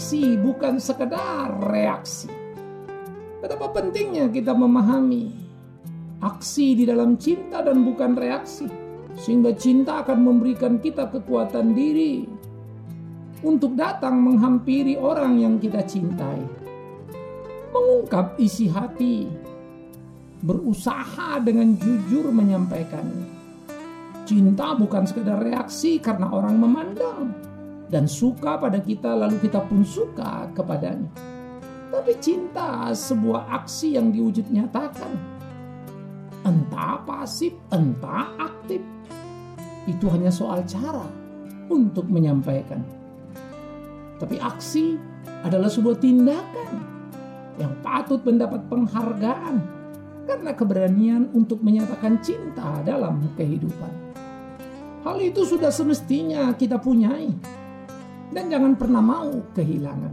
aksi, bukan sekedar reaksi. Betapa pentingnya kita memahami aksi di dalam cinta dan bukan reaksi, sehingga cinta akan memberikan kita kekuatan diri untuk datang menghampiri orang yang kita cintai, mengungkap isi hati, berusaha dengan jujur menyampaikannya. Cinta bukan sekedar reaksi karena orang memandang dan suka pada kita lalu kita pun suka kepadanya. Tapi cinta sebuah aksi yang diwujud nyatakan. Entah pasif, entah aktif. Itu hanya soal cara untuk menyampaikan. Tapi aksi adalah sebuah tindakan yang patut mendapat penghargaan karena keberanian untuk menyatakan cinta dalam kehidupan. Hal itu sudah semestinya kita punyai dan jangan pernah mau kehilangan.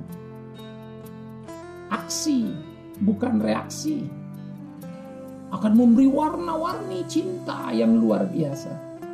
Aksi bukan reaksi akan memberi warna-warni cinta yang luar biasa.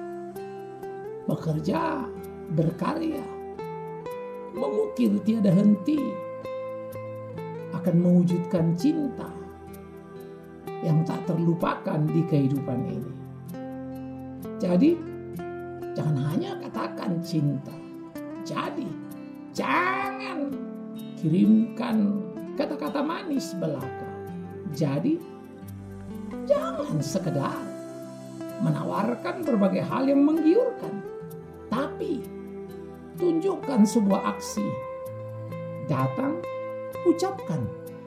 Bekerja, berkarya, mengukir tiada henti akan mewujudkan cinta yang tak terlupakan di kehidupan ini. Jadi, jangan hanya katakan cinta. Jadi, jangan kirimkan kata-kata manis belaka. Jadi, jangan sekedar menawarkan berbagai hal yang menggiurkan. Tapi, tunjukkan sebuah aksi. Datang, ucapkan.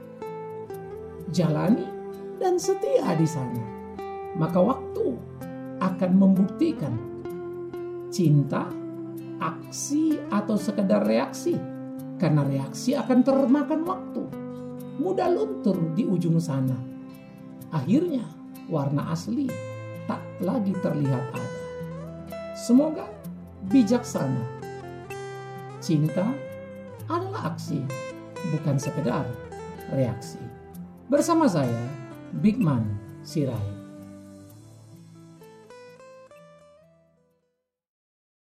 Jalani dan setia di sana. Maka waktu akan membuktikan cinta, aksi atau sekedar reaksi. Karena reaksi akan termakan waktu, mudah luntur di ujung sana. Akhirnya warna asli tak lagi terlihat ada. Semoga bijaksana. Cinta adalah aksi, bukan sekedar reaksi. Bersama saya, Bigman Sirait.